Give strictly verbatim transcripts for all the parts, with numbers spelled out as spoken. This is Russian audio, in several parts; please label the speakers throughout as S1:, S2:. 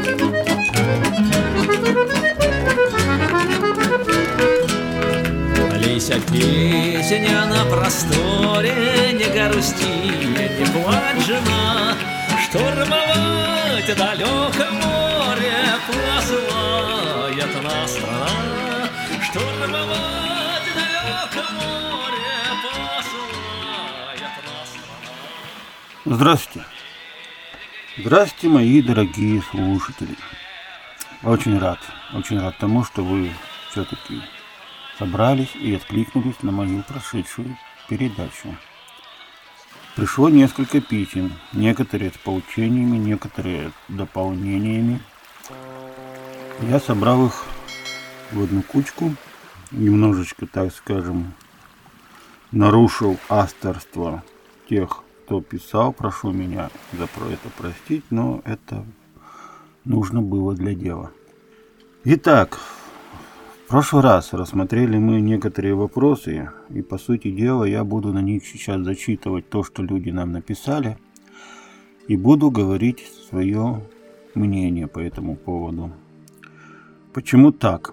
S1: Лися, песня на просторе, не грусти, не плачь, жена. Штурмовать далеко море посылает нас страна. Штурмовать далеко море посылает нас страна.
S2: Здравствуйте. Здравствуйте, мои дорогие слушатели. Очень рад, очень рад тому, что вы все-таки собрались и откликнулись на мою прошедшую передачу. Пришло несколько писем, некоторые с поучениями, некоторые с дополнениями. Я собрал их в одну кучку, немножечко, так скажем, нарушил авторство тех, кто писал. Прошу меня за это простить, но это нужно было для дела. Итак, в прошлый раз рассмотрели мы некоторые вопросы, и по сути дела я буду на них сейчас зачитывать то, что люди нам написали, и буду говорить свое мнение по этому поводу. Почему так?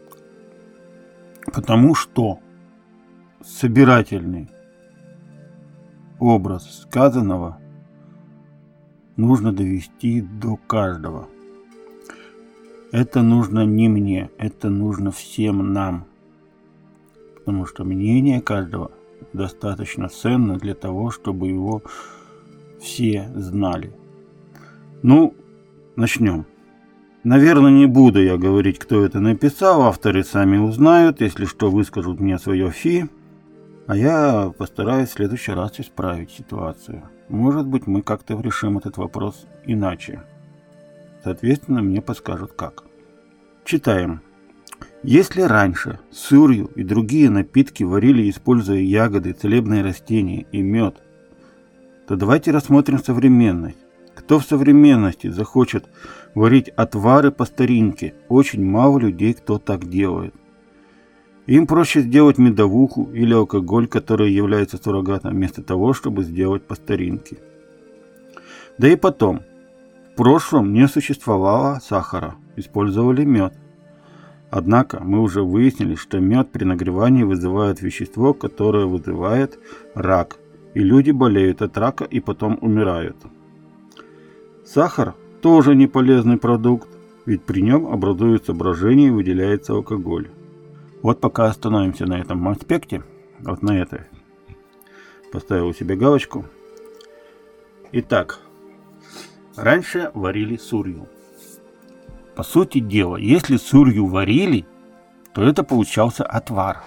S2: Потому что собирательный образ сказанного нужно довести до каждого. Это нужно не мне, это нужно всем нам. Потому что мнение каждого достаточно ценно для того, чтобы его все знали. Ну, начнем. Наверное, не буду я говорить, кто это написал. Авторы сами узнают, если что, выскажут мне свое фи. А я постараюсь в следующий раз исправить ситуацию. Может быть, мы как-то решим этот вопрос иначе. Соответственно, мне подскажут как. Читаем. Если раньше сурью и другие напитки варили, используя ягоды, целебные растения и мед, то давайте рассмотрим современность. Кто в современности захочет варить отвары по старинке? Очень мало людей, кто так делает. Им проще сделать медовуху или алкоголь, который является суррогатом, вместо того, чтобы сделать по старинке. Да и потом. В прошлом не существовало сахара, использовали мед. Однако мы уже выяснили, что мед при нагревании вызывает вещество, которое вызывает рак, и люди болеют от рака и потом умирают. Сахар тоже не полезный продукт, ведь при нем образуется брожение и выделяется алкоголь. Вот пока остановимся на этом аспекте, вот на этой, поставил себе галочку. Итак. Раньше варили сурью. По сути дела, если сурью варили, то это получался отвар.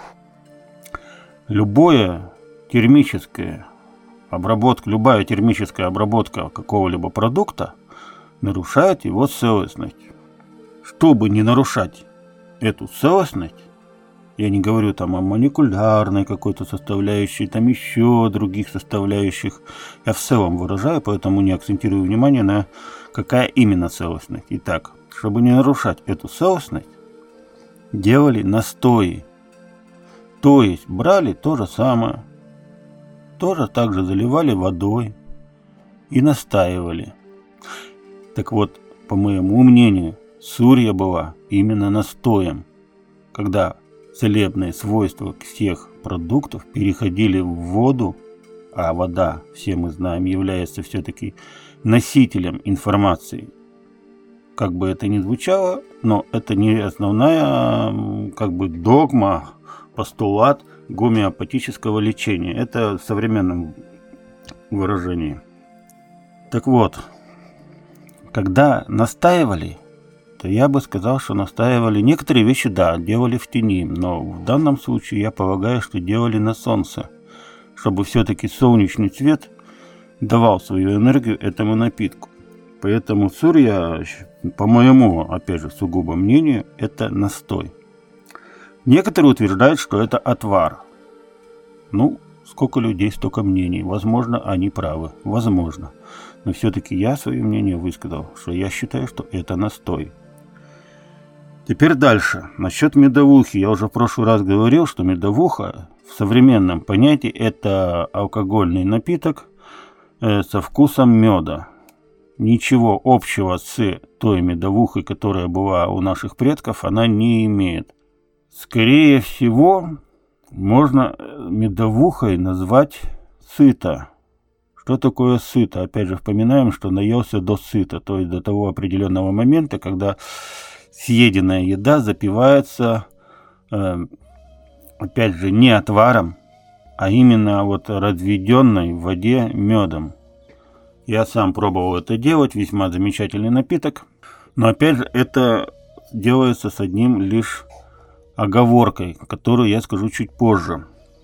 S2: Любое термическое обработка, любая термическая обработка какого-либо продукта нарушает его целостность. Чтобы не нарушать эту целостность, я не говорю там о молекулярной какой-то составляющей, там еще других составляющих. Я в целом выражаю, поэтому не акцентирую внимание на какая именно целостность. Итак, чтобы не нарушать эту целостность, делали настои. То есть брали то же самое, тоже также заливали водой и настаивали. Так вот, по моему мнению, сурья была именно настоем, когда целебные свойства всех продуктов переходили в воду, а вода, все мы знаем, является все-таки носителем информации. Как бы это ни звучало, но это не основная как бы догма, постулат гомеопатического лечения. Это в современном выражении. Так вот, когда настаивали, то я бы сказал, что настаивали. Некоторые вещи, да, делали в тени, но в данном случае я полагаю, что делали на солнце, чтобы все-таки солнечный свет давал свою энергию этому напитку. Поэтому сурья, по моему, опять же, сугубо мнению, это настой. Некоторые утверждают, что это отвар. Ну, сколько людей, столько мнений. Возможно, они правы. Возможно. Но все-таки я свое мнение высказал, что я считаю, что это настой. Теперь дальше. Насчет медовухи. Я уже в прошлый раз говорил, что медовуха в современном понятии это алкогольный напиток э, со вкусом меда. ничего общего с той медовухой, которая была у наших предков, она не имеет. Скорее всего, можно медовухой назвать сыто. Что такое сыто? Опять же, вспоминаем, что наелся до сыта, то есть до того определенного момента, когда съеденная еда запивается, э, опять же, не отваром, а именно вот разведенной в воде медом. Я сам пробовал это делать, весьма замечательный напиток, но опять же, это делается с одним лишь оговоркой, которую я скажу чуть позже.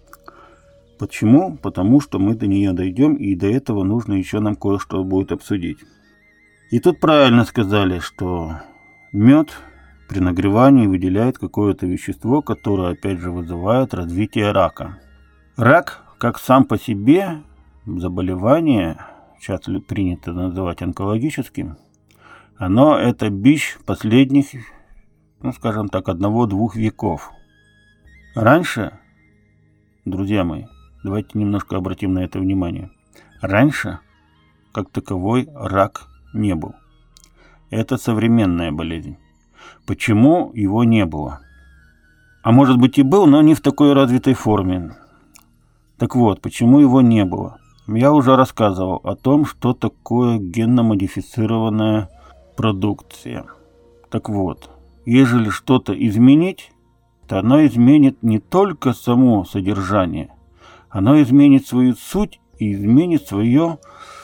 S2: Почему? Потому что мы до нее дойдем, и до этого нужно еще нам кое-что будет обсудить. И тут правильно сказали, что мед при нагревании выделяет какое-то вещество, которое опять же вызывает развитие рака. Рак, как сам по себе заболевание, сейчас принято называть онкологическим, оно это бич последних, ну скажем так, одного-двух веков. Раньше, друзья мои, давайте немножко обратим на это внимание. Раньше, как таковой, рак не был. Это современная болезнь. Почему его не было? А может быть и был, но не в такой развитой форме. Так вот, почему его не было? Я уже рассказывал о том, что такое генно-модифицированная продукция. Так вот, ежели что-то изменить, то оно изменит не только само содержание, оно изменит свою суть и изменит свое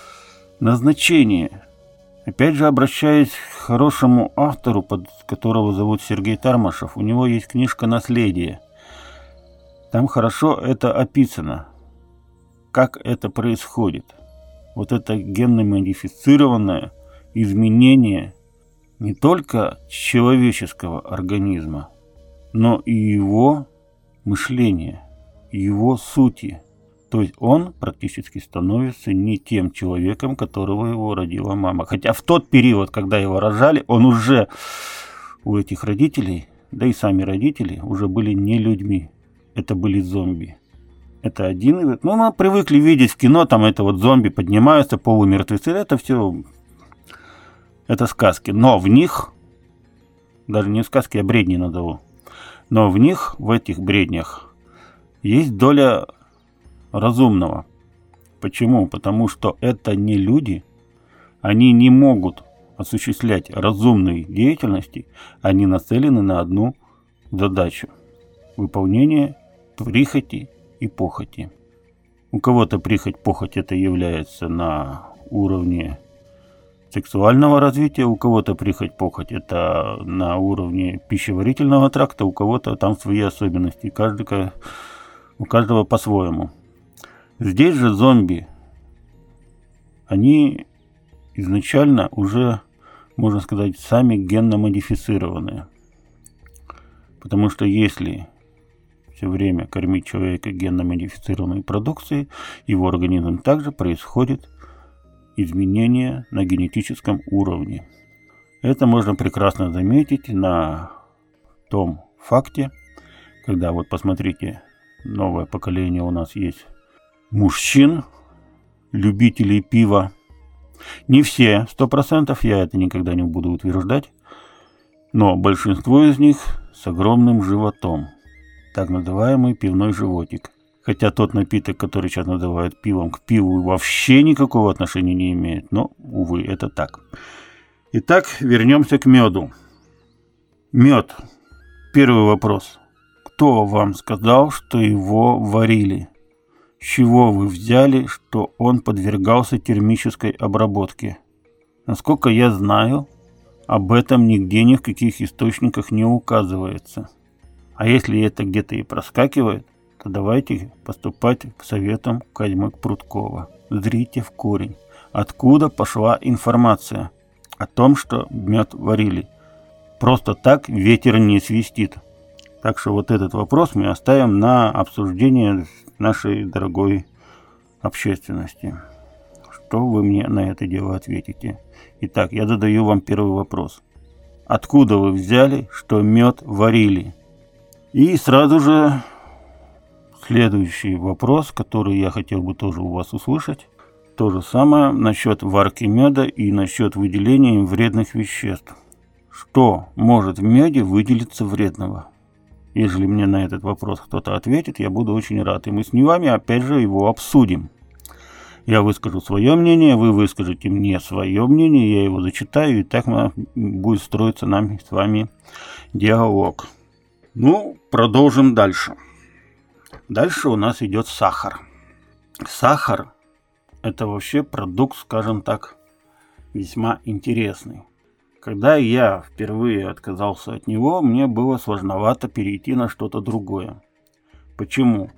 S2: назначение. Опять же, обращаясь к хорошему автору, под которого зовут Сергей Тармашев, у него есть книжка «Наследие». Там хорошо это описано, как это происходит. Вот это генно-модифицированное изменение не только человеческого организма, но и его мышления, его сути. То есть он практически становится не тем человеком, которого его родила мама. Хотя в тот период, когда его рожали, он уже у этих родителей, да и сами родители, уже были не людьми. Это были зомби. Это один из... Ну, мы привыкли видеть в кино, там это вот зомби поднимаются, полумертвецы. Это все... Это сказки. Но в них... Даже не сказки, а бредни назову. Но в них, в этих бреднях, есть доля разумного. Почему? Потому что это не люди, они не могут осуществлять разумные деятельности, они нацелены на одну задачу – выполнение прихоти и похоти. У кого-то прихоть, похоть это является на уровне сексуального развития, у кого-то прихоть, похоть это на уровне пищеварительного тракта, у кого-то там свои особенности, каждый, у каждого по-своему. Здесь же зомби, они изначально уже, можно сказать, сами генно-модифицированные. Потому что если все время кормить человека генно-модифицированной продукцией, его организм также происходит изменения на генетическом уровне. Это можно прекрасно заметить на том факте, когда вот посмотрите, новое поколение у нас есть мужчин, любителей пива. Не все, сто процентов, я это никогда не буду утверждать, но большинство из них с огромным животом, так называемый пивной животик. Хотя тот напиток, который сейчас называют пивом, к пиву вообще никакого отношения не имеет, но, увы, это так. Итак, вернемся к меду. Мед. Первый вопрос. Кто вам сказал, что его варили? С чего вы взяли, что он подвергался термической обработке? Насколько я знаю, об этом нигде ни в каких источниках не указывается. А если это где-то и проскакивает, то давайте поступать к советам Козьмы Прудкова. Зрите в корень. Откуда пошла информация о том, что мед варили? Просто так ветер не свистит. Так что вот этот вопрос мы оставим на обсуждение нашей дорогой общественности. Что вы мне на это дело ответите? Итак, я задаю вам первый вопрос. Откуда вы взяли, что мед варили? И сразу же следующий вопрос, который я хотел бы тоже у вас услышать. То же самое насчет варки меда и насчет выделения им вредных веществ. Что может в меде выделиться вредного? Если мне на этот вопрос кто-то ответит, я буду очень рад. И мы с вами опять же его обсудим. Я выскажу свое мнение, вы выскажете мне свое мнение, я его зачитаю, и так будет строиться нам с вами диалог. Ну, продолжим дальше. Дальше у нас идет сахар. Сахар – это вообще продукт, скажем так, весьма интересный. Когда я впервые отказался от него, мне было сложновато перейти на что-то другое. Почему?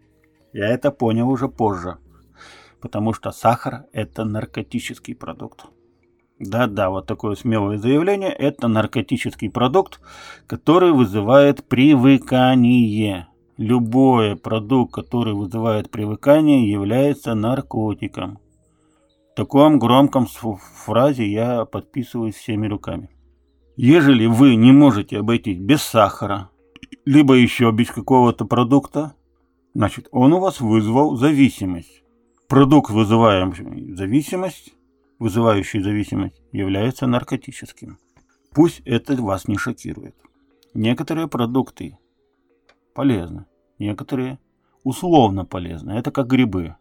S2: Я это понял уже позже. Потому что сахар – это наркотический продукт. Да-да, вот такое смелое заявление – это наркотический продукт, который вызывает привыкание. Любой продукт, который вызывает привыкание, является наркотиком. В таком громком фразе я подписываюсь всеми руками. Ежели вы не можете обойтись без сахара, либо еще без какого-то продукта, значит, он у вас вызвал зависимость. Продукт, вызывающий зависимость, вызывающий зависимость, является наркотическим. Пусть это вас не шокирует. Некоторые продукты полезны, некоторые условно полезны. Это как грибы.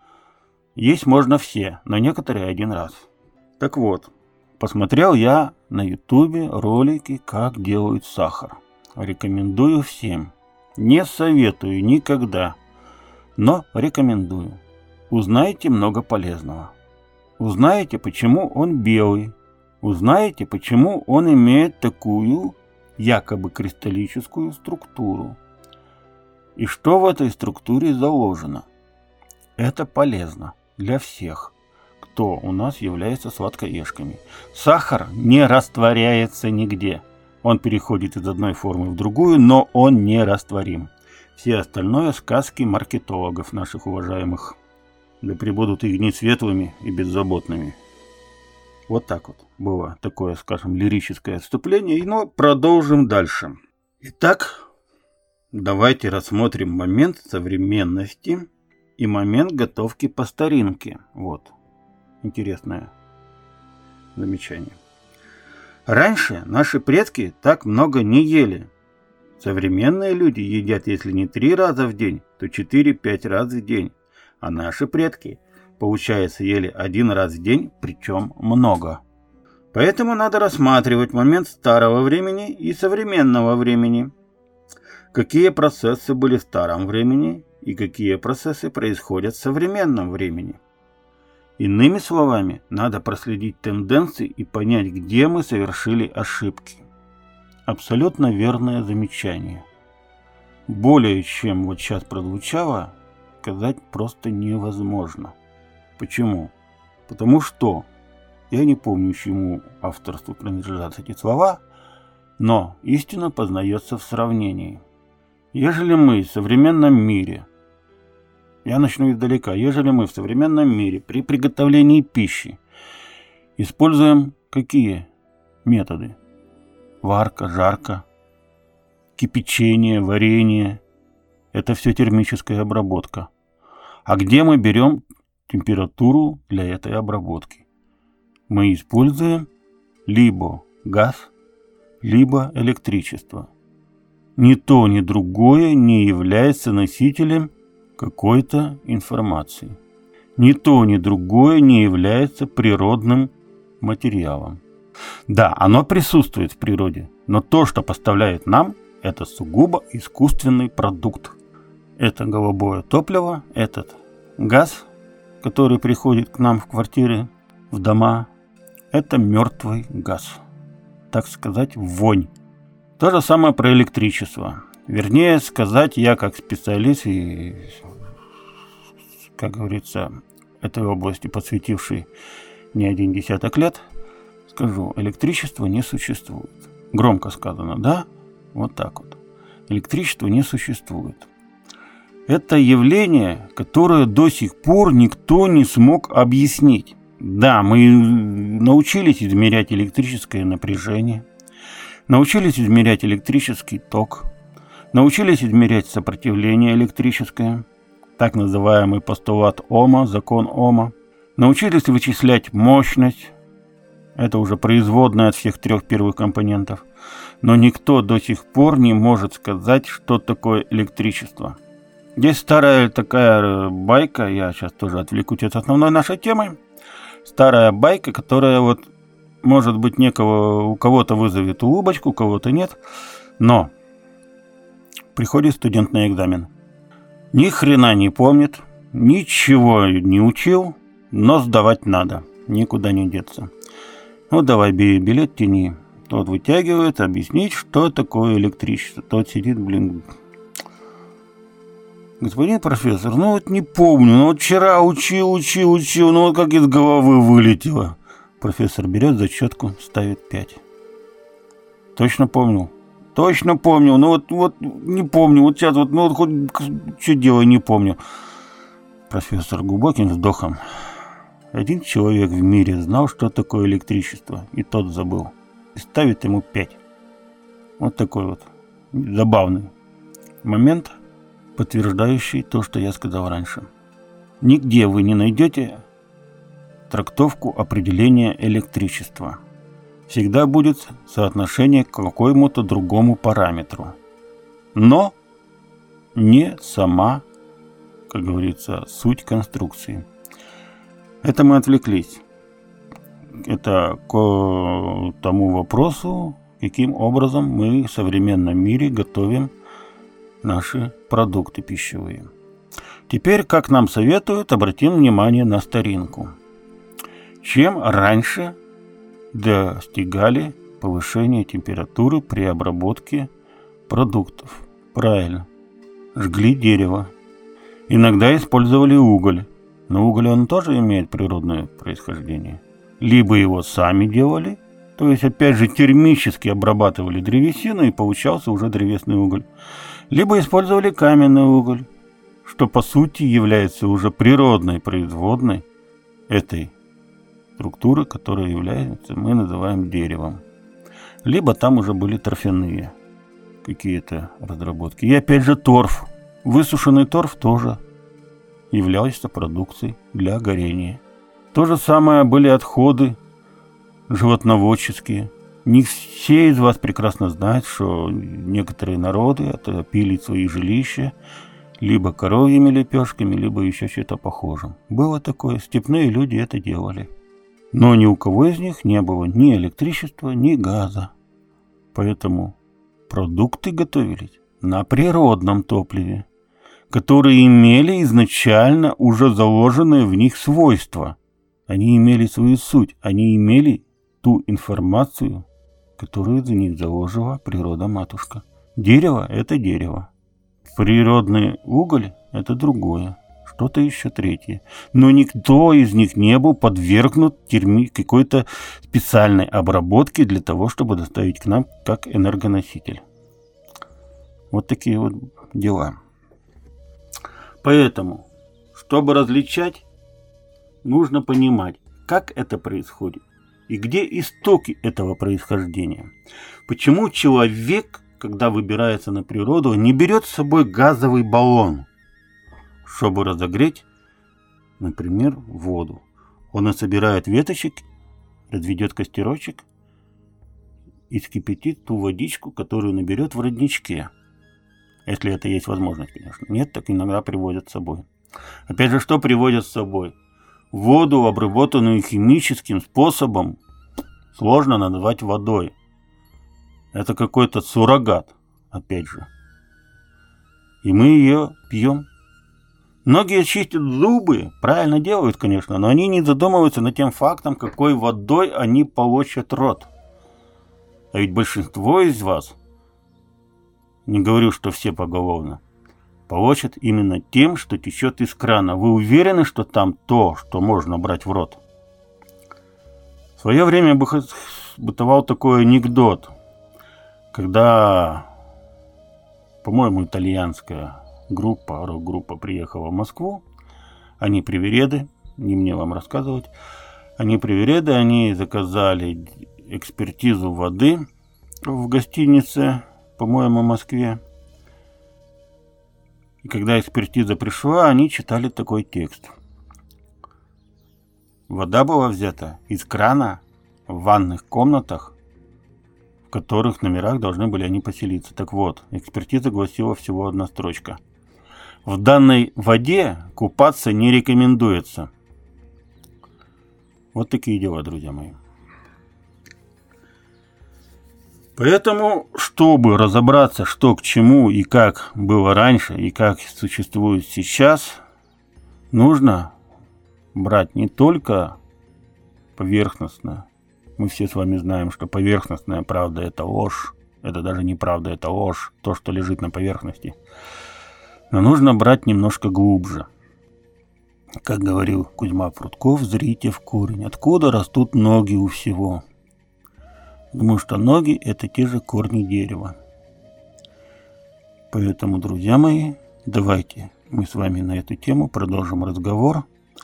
S2: Есть можно все, но некоторые один раз. Так вот, посмотрел я на ютубе ролики, как делают сахар. Рекомендую всем. Не советую никогда, но рекомендую. Узнаете много полезного. Узнаете, почему он белый. Узнаете, почему он имеет такую якобы кристаллическую структуру. И что в этой структуре заложено. Это полезно для всех, кто у нас является сладкоежками. Сахар не растворяется нигде. Он переходит из одной формы в другую, но он не растворим. Все остальное сказки маркетологов наших уважаемых. Да пребудут их дни светлыми и беззаботными. Вот так вот было такое, скажем, лирическое отступление. Но продолжим дальше. Итак, давайте рассмотрим момент современности и момент готовки по старинке. Вот. Интересное замечание. Раньше наши предки так много не ели. Современные люди едят, если не три раза в день, то четыре-пять раз в день. А наши предки, получается, ели один раз в день, причем много. Поэтому надо рассматривать момент старого времени и современного времени. Какие процессы были в старом времени и какие процессы происходят в современном времени. Иными словами, надо проследить тенденции и понять, где мы совершили ошибки. Абсолютно верное замечание. Более чем вот сейчас прозвучало, сказать просто невозможно. Почему? Потому что, я не помню, чему авторству принадлежат эти слова, но истина познается в сравнении. Ежели мы в современном мире, я начну издалека, ежели мы в современном мире при приготовлении пищи используем какие методы? Варка, жарка, кипячение, варенье. Это все термическая обработка. А где мы берем температуру для этой обработки? Мы используем либо газ, либо электричество. Ни то, ни другое не является носителем какой-то информации. Ни то, ни другое не является природным материалом. Да, оно присутствует в природе, но то, что поставляет нам, это сугубо искусственный продукт. Это голубое топливо, этот газ, который приходит к нам в квартиры, в дома, это мертвый газ. Так сказать, вонь. То же самое про электричество. Вернее сказать, я как специалист и, как говорится, этой области посвятивший не один десяток лет, скажу, электричества не существует. Громко сказано, да? Вот так вот. Электричества не существует. Это явление, которое до сих пор никто не смог объяснить. Да, мы научились измерять электрическое напряжение, научились измерять электрический ток, научились измерять сопротивление электрическое, так называемый постулат Ома, закон Ома. Научились вычислять мощность. Это уже производная от всех трех первых компонентов. Но никто до сих пор не может сказать, что такое электричество. Есть старая такая байка, я сейчас тоже отвлекусь от основной нашей темы. Старая байка, которая вот, может быть, некого, у кого-то вызовет улыбочку, у кого-то нет. Но приходит студент на экзамен. Ни хрена не помнит, ничего не учил, но сдавать надо, никуда не деться. Ну давай, билет тяни. Тот вытягивает, объяснить, что такое электричество. Тот сидит, блин. Господин профессор, ну вот не помню, ну вот вчера учил, учил, учил, ну вот как из головы вылетело. Профессор берет зачетку, ставит пять. Точно помнил? Точно помню, ну вот, вот не помню, вот сейчас вот, ну вот хоть что делаю, не помню. Профессор глубоким вздохом. Один человек в мире знал, что такое электричество, и тот забыл. И ставит ему пять. Вот такой вот забавный момент, подтверждающий то, что я сказал раньше. Нигде вы не найдете трактовку определения электричества. Всегда будет соотношение к какому-то другому параметру. Но не сама, как говорится, суть конструкции. Это мы отвлеклись. Это к тому вопросу, каким образом мы в современном мире готовим наши продукты пищевые. Теперь, как нам советуют, обратим внимание на старинку. Чем раньше достигали повышения температуры при обработке продуктов? Правильно. Жгли дерево. Иногда использовали уголь. Но уголь, он тоже имеет природное происхождение. Либо его сами делали, то есть опять же термически обрабатывали древесину и получался уже древесный уголь. Либо использовали каменный уголь, что по сути является уже природной производной этой структуры, которая является, мы называем деревом. Либо там уже были торфяные какие-то разработки. И опять же торф. Высушенный торф тоже являлся продукцией для горения. То же самое были отходы животноводческие. Не все из вас прекрасно знают, что некоторые народы отопили свои жилища либо коровьими лепешками, либо еще что-то похожим. Было такое, степные люди это делали. Но ни у кого из них не было ни электричества, ни газа. Поэтому продукты готовились на природном топливе, которые имели изначально уже заложенные в них свойства. Они имели свою суть, они имели ту информацию, которую за них заложила природа-матушка. Дерево – это дерево. Природный уголь – это другое, что-то еще третье. Но никто из них не был подвергнут терми... какой-то специальной обработке для того, чтобы доставить к нам как энергоноситель. Вот такие вот дела. Поэтому, чтобы различать, нужно понимать, как это происходит и где истоки этого происхождения. Почему человек, когда выбирается на природу, не берет с собой газовый баллон, чтобы разогреть, например, воду. Он насобирает веточек, разведет костерочек и вскипятит ту водичку, которую наберет в родничке. Если это есть возможность, конечно. Нет, так иногда приводят с собой. Опять же, что приводят с собой? Воду, обработанную химическим способом, сложно назвать водой. Это какой-то суррогат, опять же. И мы ее пьем. Многие чистят зубы, правильно делают, конечно, но они не задумываются над тем фактом, какой водой они полощут рот. А ведь большинство из вас, не говорю, что все поголовно, полощет именно тем, что течет из крана. Вы уверены, что там то, что можно брать в рот? В свое время бытовал такой анекдот, когда, по-моему, итальянская группа, рок-группа приехала в Москву. Они привереды, не мне вам рассказывать. Они привереды, они заказали экспертизу воды в гостинице, по-моему, в Москве. И когда экспертиза пришла, они читали такой текст. вода была взята из крана в ванных комнатах, в которых номерах должны были они поселиться. Так вот, экспертиза гласила всего одна строчка. В данной воде купаться не рекомендуется. Вот такие дела, друзья мои. Поэтому, чтобы разобраться, что к чему и как было раньше, и как существует сейчас, нужно брать не только поверхностно. Мы все с вами знаем, что поверхностная правда – это ложь. Это даже не правда, это ложь. То, что лежит на поверхности. Но нужно брать немножко глубже. Как говорил Кузьма Прутков, зрите в корень. Откуда растут ноги у всего? Потому что ноги – это те же корни дерева. Поэтому, друзья мои, давайте мы с вами на эту тему продолжим разговор.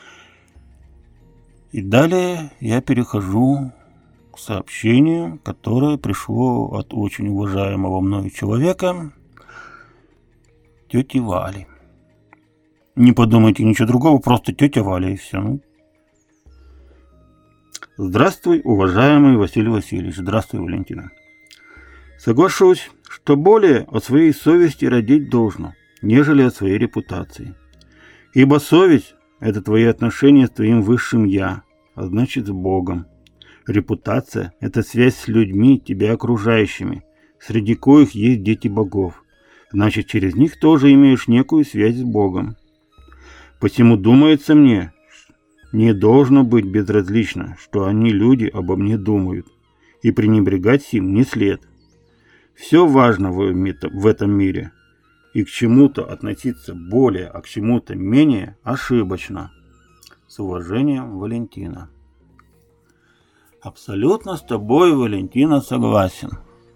S2: И далее я перехожу к сообщению, которое пришло от очень уважаемого мною человека, тети Вали. Не подумайте ничего другого, просто тетя Валя и все. Здравствуй, уважаемый Василий Васильевич. Здравствуй, Валентина. Соглашусь, что более о своей совести родить должно, нежели о своей репутации. Ибо совесть – это твои отношения с твоим высшим «я», а значит с Богом. Репутация – это связь с людьми, тебя окружающими, среди коих есть дети богов. Значит, через них тоже имеешь некую связь с Богом. Посему думается мне, не должно быть безразлично, что они, люди, обо мне думают, и пренебрегать сим не след. Все важно в этом мире, и к чему-то относиться более, а к чему-то менее ошибочно. С уважением, Валентина. Абсолютно с тобой, Валентина, согласен.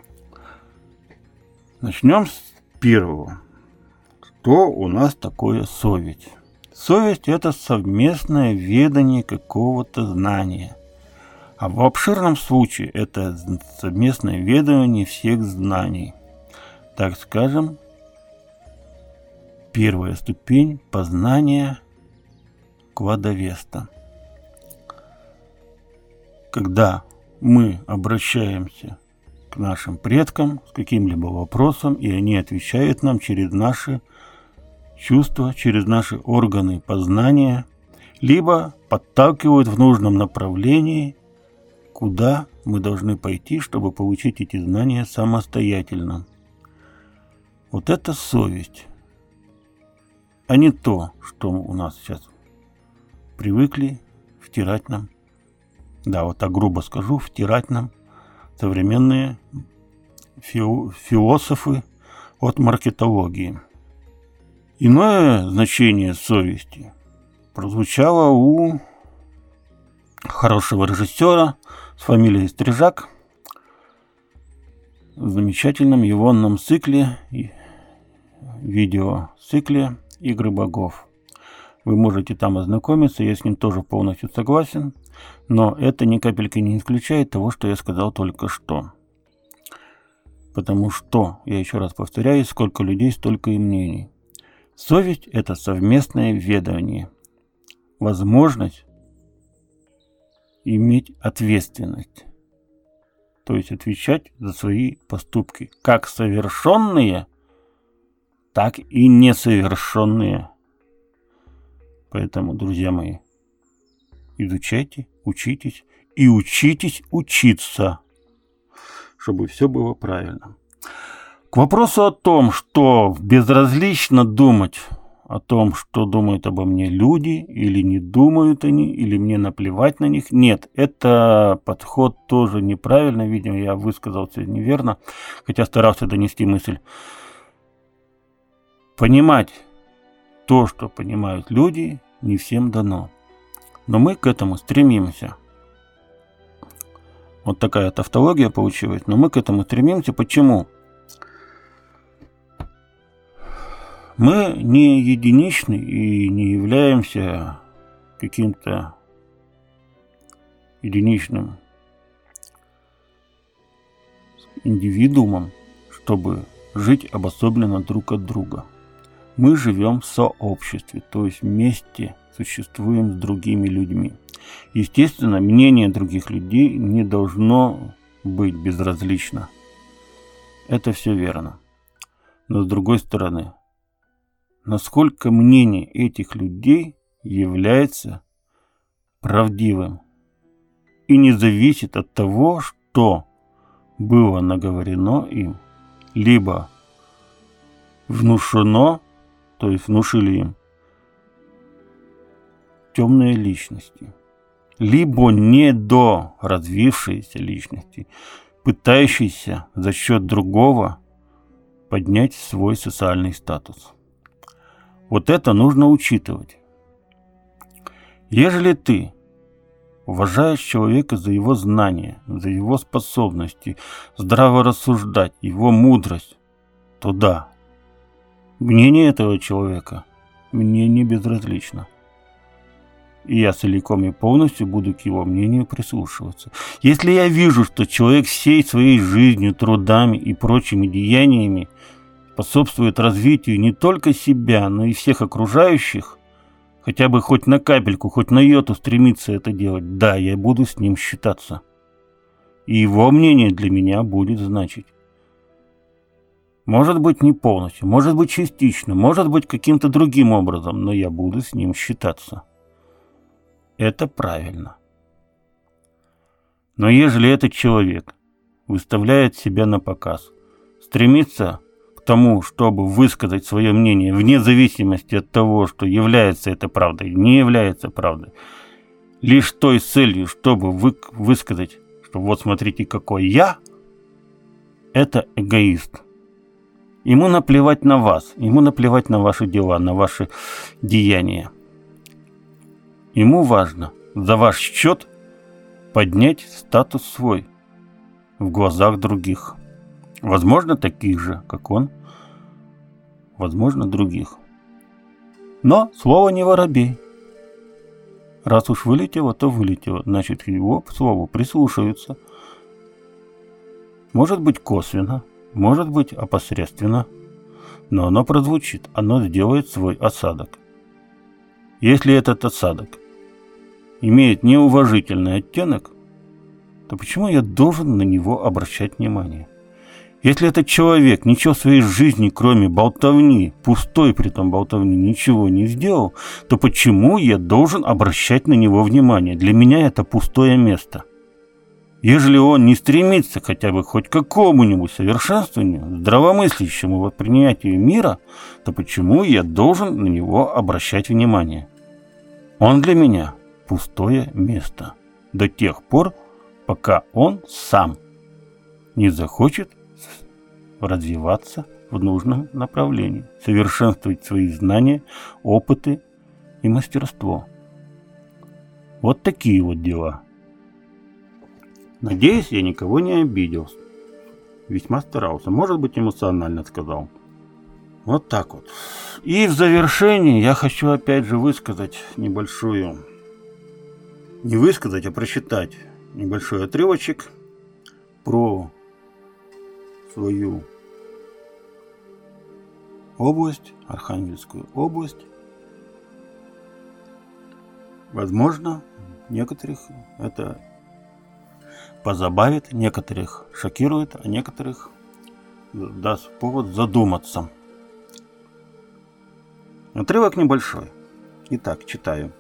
S2: Начнем с первого. Что у нас такое совесть? Совесть – это совместное ведание какого-то знания. А в обширном случае это совместное ведание всех знаний. Так скажем, первая ступень познания кладовеста. Когда мы обращаемся к нашим предкам с каким-либо вопросом, и они отвечают нам через наши чувства, через наши органы познания, либо подталкивают в нужном направлении, куда мы должны пойти, чтобы получить эти знания самостоятельно. Вот это совесть, а не то, что у нас сейчас привыкли втирать нам. Да, вот так грубо скажу, втирать нам современные фи- философы от маркетологии. Иное значение совести прозвучало у хорошего режиссера с фамилией Стрижак в замечательном егонном цикле, видеоцикле «Игры богов». Вы можете там ознакомиться, я с ним тоже полностью согласен, но это ни капельки не исключает того, что я сказал только что. Потому что, я еще раз повторяю, сколько людей, столько и мнений. Совесть – это совместное ведание, возможность иметь ответственность, то есть отвечать за свои поступки, как совершенные, так и несовершенные. Поэтому, друзья мои, изучайте, учитесь и учитесь учиться, чтобы все было правильно. К вопросу о том, что безразлично думать о том, что думают обо мне люди, или не думают они, или мне наплевать на них. Нет, это подход тоже неправильный, видимо, я высказался неверно, хотя старался донести мысль. Понимать то, что понимают люди, не всем дано. Но мы к этому стремимся. Вот такая тавтология получилась, но мы к этому стремимся. Почему? Мы не единичны и не являемся каким-то единичным индивидуумом, чтобы жить обособленно друг от друга. Мы живем в сообществе, то есть вместе существуем с другими людьми. Естественно, мнение других людей не должно быть безразлично. Это все верно. Но с другой стороны, насколько мнение этих людей является правдивым и не зависит от того, что было наговорено им, либо внушено, то есть внушили им темные личности, либо недоразвившиеся личности, пытающиеся за счет другого поднять свой социальный статус. Вот это нужно учитывать. Ежели ты уважаешь человека за его знания, за его способности здраво рассуждать, его мудрость, то да, мнение этого человека мне не безразлично. И я целиком и полностью буду к его мнению прислушиваться. Если я вижу, что человек всей своей жизнью, трудами и прочими деяниями способствует развитию не только себя, но и всех окружающих, хотя бы хоть на капельку, хоть на йоту стремится это делать, да, я буду с ним считаться. И его мнение для меня будет значить. Может быть, не полностью, может быть, частично, может быть, каким-то другим образом, но я буду с ним считаться. Это правильно. Но ежели этот человек выставляет себя на показ, стремится к тому, чтобы высказать свое мнение вне зависимости от того, что является это правдой, не является правдой, лишь той целью, чтобы вы, высказать, что вот смотрите, какой я, это эгоист. Ему наплевать на вас, ему наплевать на ваши дела, на ваши деяния. Ему важно за ваш счет поднять статус свой в глазах других. Возможно, таких же, как он, возможно, других. Но слово не воробей. Раз уж вылетело, то вылетело, значит, к его слову прислушаются. Может быть, косвенно, может быть, опосредственно, но оно прозвучит, оно сделает свой осадок. Если этот осадок имеет неуважительный оттенок, то почему я должен на него обращать внимание? Если этот человек ничего в своей жизни, кроме болтовни, пустой при том болтовни, ничего не сделал, то почему я должен обращать на него внимание? Для меня это пустое место. Ежели он не стремится хотя бы хоть к какому-нибудь совершенствованию, здравомыслящему восприятию мира, то почему я должен на него обращать внимание? Он для меня пустое место до тех пор, пока он сам не захочет развиваться в нужном направлении, совершенствовать свои знания, опыты и мастерство. Вот такие вот дела. Надеюсь, я никого не обидел. Весьма старался. Может быть, эмоционально сказал. Вот так вот. И в завершении я хочу опять же высказать небольшую... Не высказать, а прочитать небольшой отрывочек про свою область, Архангельскую область. Возможно, некоторых это позабавит, некоторых шокирует, а некоторых даст повод задуматься. Отрывок небольшой. Итак, читаю.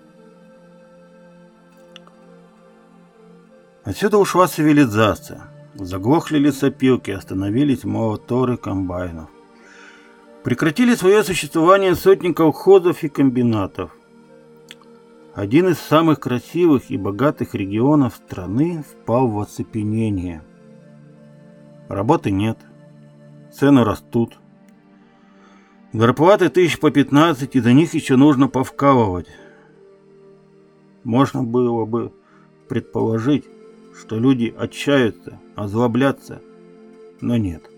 S2: Отсюда ушла цивилизация. Заглохли лесопилки, остановились моторы комбайнов. Прекратили свое существование сотни колхозов и комбинатов. Один из самых красивых и богатых регионов страны впал в оцепенение. Работы нет, цены растут. Зарплаты тысяч по пятнадцать, и за них еще нужно повкалывать. Можно было бы предположить, что люди отчаются, озлоблятся, но нет.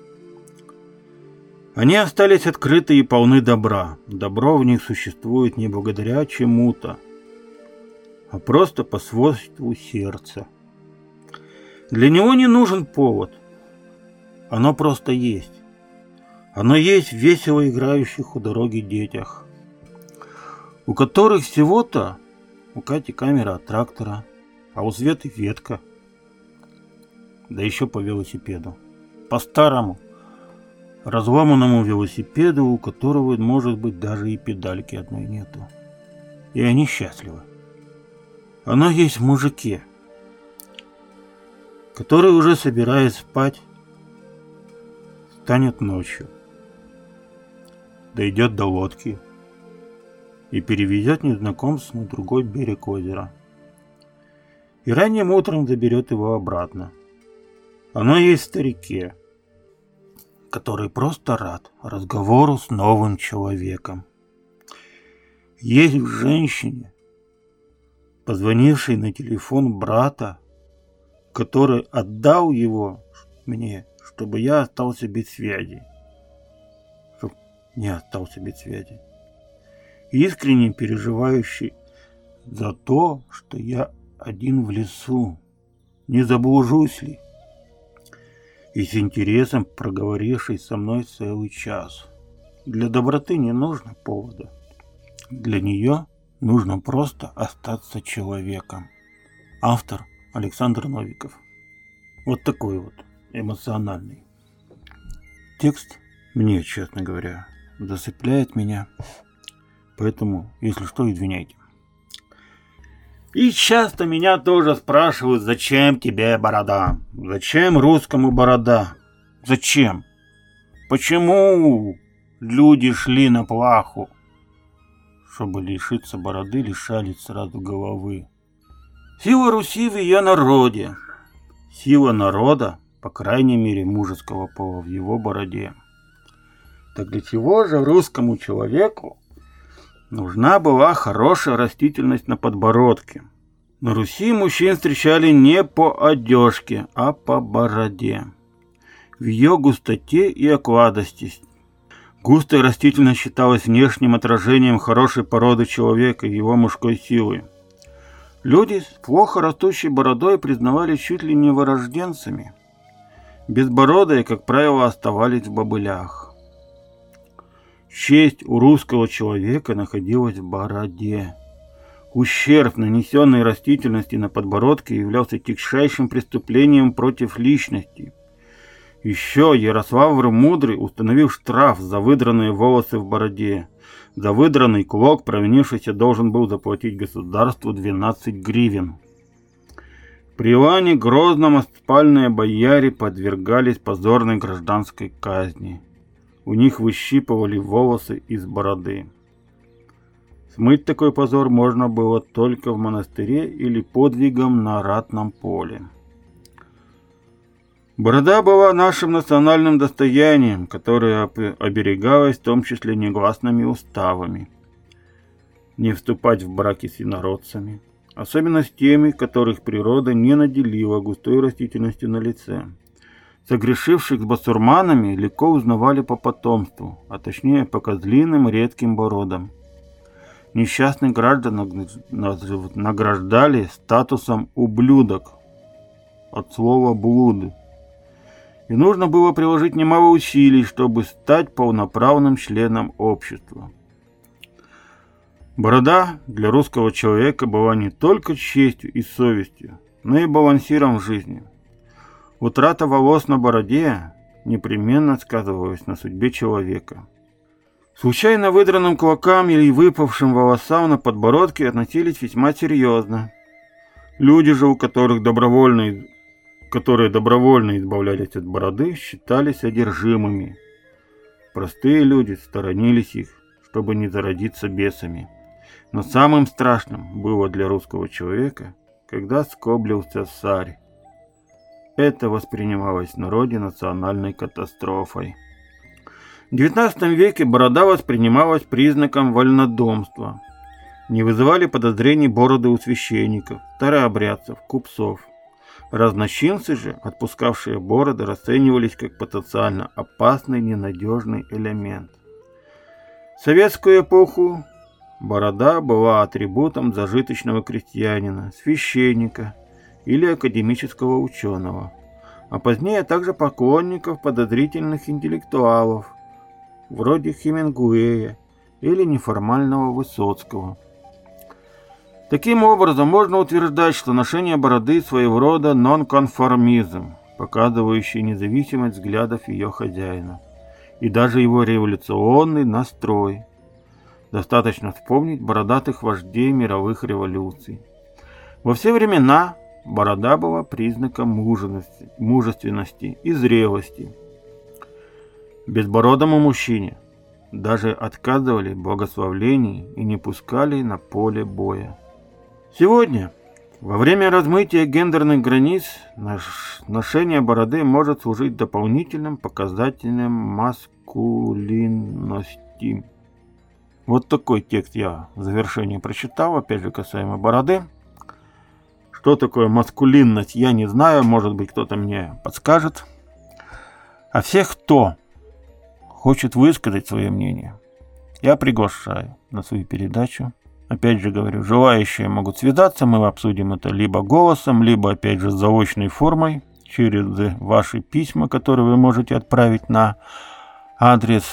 S2: Они остались открыты и полны добра. Добро в них существует не благодаря чему-то, а просто по свойству сердца. Для него не нужен повод. Оно просто есть. Оно есть в весело играющих у дороги детях, у которых всего-то У Кати камера от трактора, а у Светы ветка. Да еще по велосипеду. По старому, разломанному велосипеду, у которого, может быть, даже и педальки одной нету. И они счастливы. Оно есть в мужике, который, уже собираясь спать, станет ночью, дойдет до лодки и перевезет незнакомца на другой берег озера. И ранним утром заберет его обратно. Оно есть в старике, который просто рад разговору с новым человеком. Есть в женщине, позвонившей на телефон брата, который отдал его мне, чтобы я остался без связи. Чтоб не остался без связи. Искренне переживающий за то, что я один в лесу, не заблужусь ли, и с интересом проговоривший со мной целый час. Для доброты не нужно повода. Для нее нужно просто остаться человеком. Автор Александр Новиков. Вот такой вот эмоциональный текст мне, честно говоря, засыпляет меня. Поэтому, если что, извиняйте. И часто меня тоже спрашивают, зачем тебе борода? Зачем русскому борода? Зачем? Почему люди шли на плаху? Чтобы лишиться бороды, лишались сразу головы. Сила Руси в ее народе. Сила народа, по крайней мере мужеского пола, в его бороде. Так для чего же русскому человеку нужна была хорошая растительность на подбородке? На Руси мужчин встречали не по одежке, а по бороде. В ее густоте и окладости. Густая растительность считалась внешним отражением хорошей породы человека и его мужской силы. Люди с плохо растущей бородой признавались чуть ли не вырожденцами. Безбородые, как правило, оставались в бобылях. Честь у русского человека находилась в бороде. Ущерб, нанесенный растительности на подбородке, являлся тягчайшим преступлением против личности. Еще Ярослав Мудрый установил штраф за выдранные волосы в бороде. За выдранный клок провинившийся должен был заплатить государству двенадцать гривен. При Иване Грозном спальные бояре подвергались позорной гражданской казни. У них выщипывали волосы из бороды. Смыть такой позор можно было только в монастыре или подвигом на ратном поле. Борода была нашим национальным достоянием, которое оберегалось в том числе негласными уставами. Не вступать в браки с инородцами, особенно с теми, которых природа не наделила густой растительностью на лице. Согрешивших с басурманами легко узнавали по потомству, а точнее по козлиным редким бородам. Несчастных граждан награждали статусом ублюдок, от слова блуд. И нужно было приложить немало усилий, чтобы стать полноправным членом общества. Борода для русского человека была не только честью и совестью, но и балансиром в жизни. Утрата волос на бороде непременно сказывалась на судьбе человека. Случайно выдранным клокам или выпавшим волосам на подбородке относились весьма серьезно. Люди же, у которых добровольно, которые добровольно избавлялись от бороды, считались одержимыми. Простые люди сторонились их, чтобы не зародиться бесами. Но самым страшным было для русского человека, когда скоблился царь. Это воспринималось в народе национальной катастрофой. В девятнадцатом веке борода воспринималась признаком вольнодумства. Не вызывали подозрений бороды у священников, старообрядцев, купцов. Разночинцы же, отпускавшие бороды, расценивались как потенциально опасный, ненадежный элемент. В советскую эпоху борода была атрибутом зажиточного крестьянина, священника или академического ученого, а позднее также поклонников подозрительных интеллектуалов, вроде Хемингуэя или неформального Высоцкого. Таким образом, можно утверждать, что ношение бороды своего рода нонконформизм, показывающий независимость взглядов ее хозяина, и даже его революционный настрой. Достаточно вспомнить бородатых вождей мировых революций. Во все времена борода была признаком мужености, мужественности и зрелости. Безбородому мужчине даже отказывали в благословлении и не пускали на поле боя. Сегодня, во время размытия гендерных границ, ношение бороды может служить дополнительным показателем маскулинности. Вот такой текст я в завершении прочитал, опять же касаемо бороды. Что такое маскулинность, я не знаю, может быть, кто-то мне подскажет. А всех, кто хочет высказать свое мнение, я приглашаю на свою передачу. Опять же говорю, желающие могут связаться, мы обсудим это либо голосом, либо опять же заочной формой, через ваши письма, которые вы можете отправить на адрес,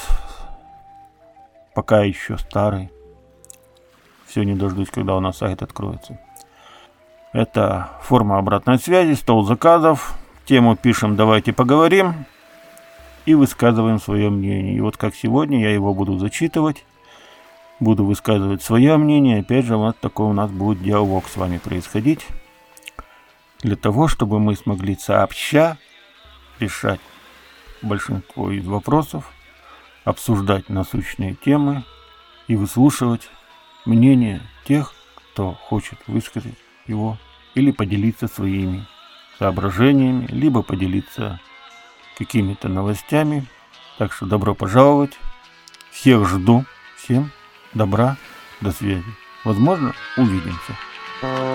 S2: пока еще старый. Все не дождусь, когда у нас сайт откроется. Это форма обратной связи, стол заказов. Тему пишем «Давайте поговорим» и высказываем свое мнение. И вот как сегодня я его буду зачитывать. Буду высказывать свое мнение. Опять же, вот такой у нас будет диалог с вами происходить. Для того, чтобы мы смогли сообща решать большинство из вопросов, обсуждать насущные темы и выслушивать мнение тех, кто хочет высказать его или поделиться своими соображениями, либо поделиться какими-то новостями. Так что добро пожаловать. Всех жду. Всем добра, до связи. Возможно, увидимся.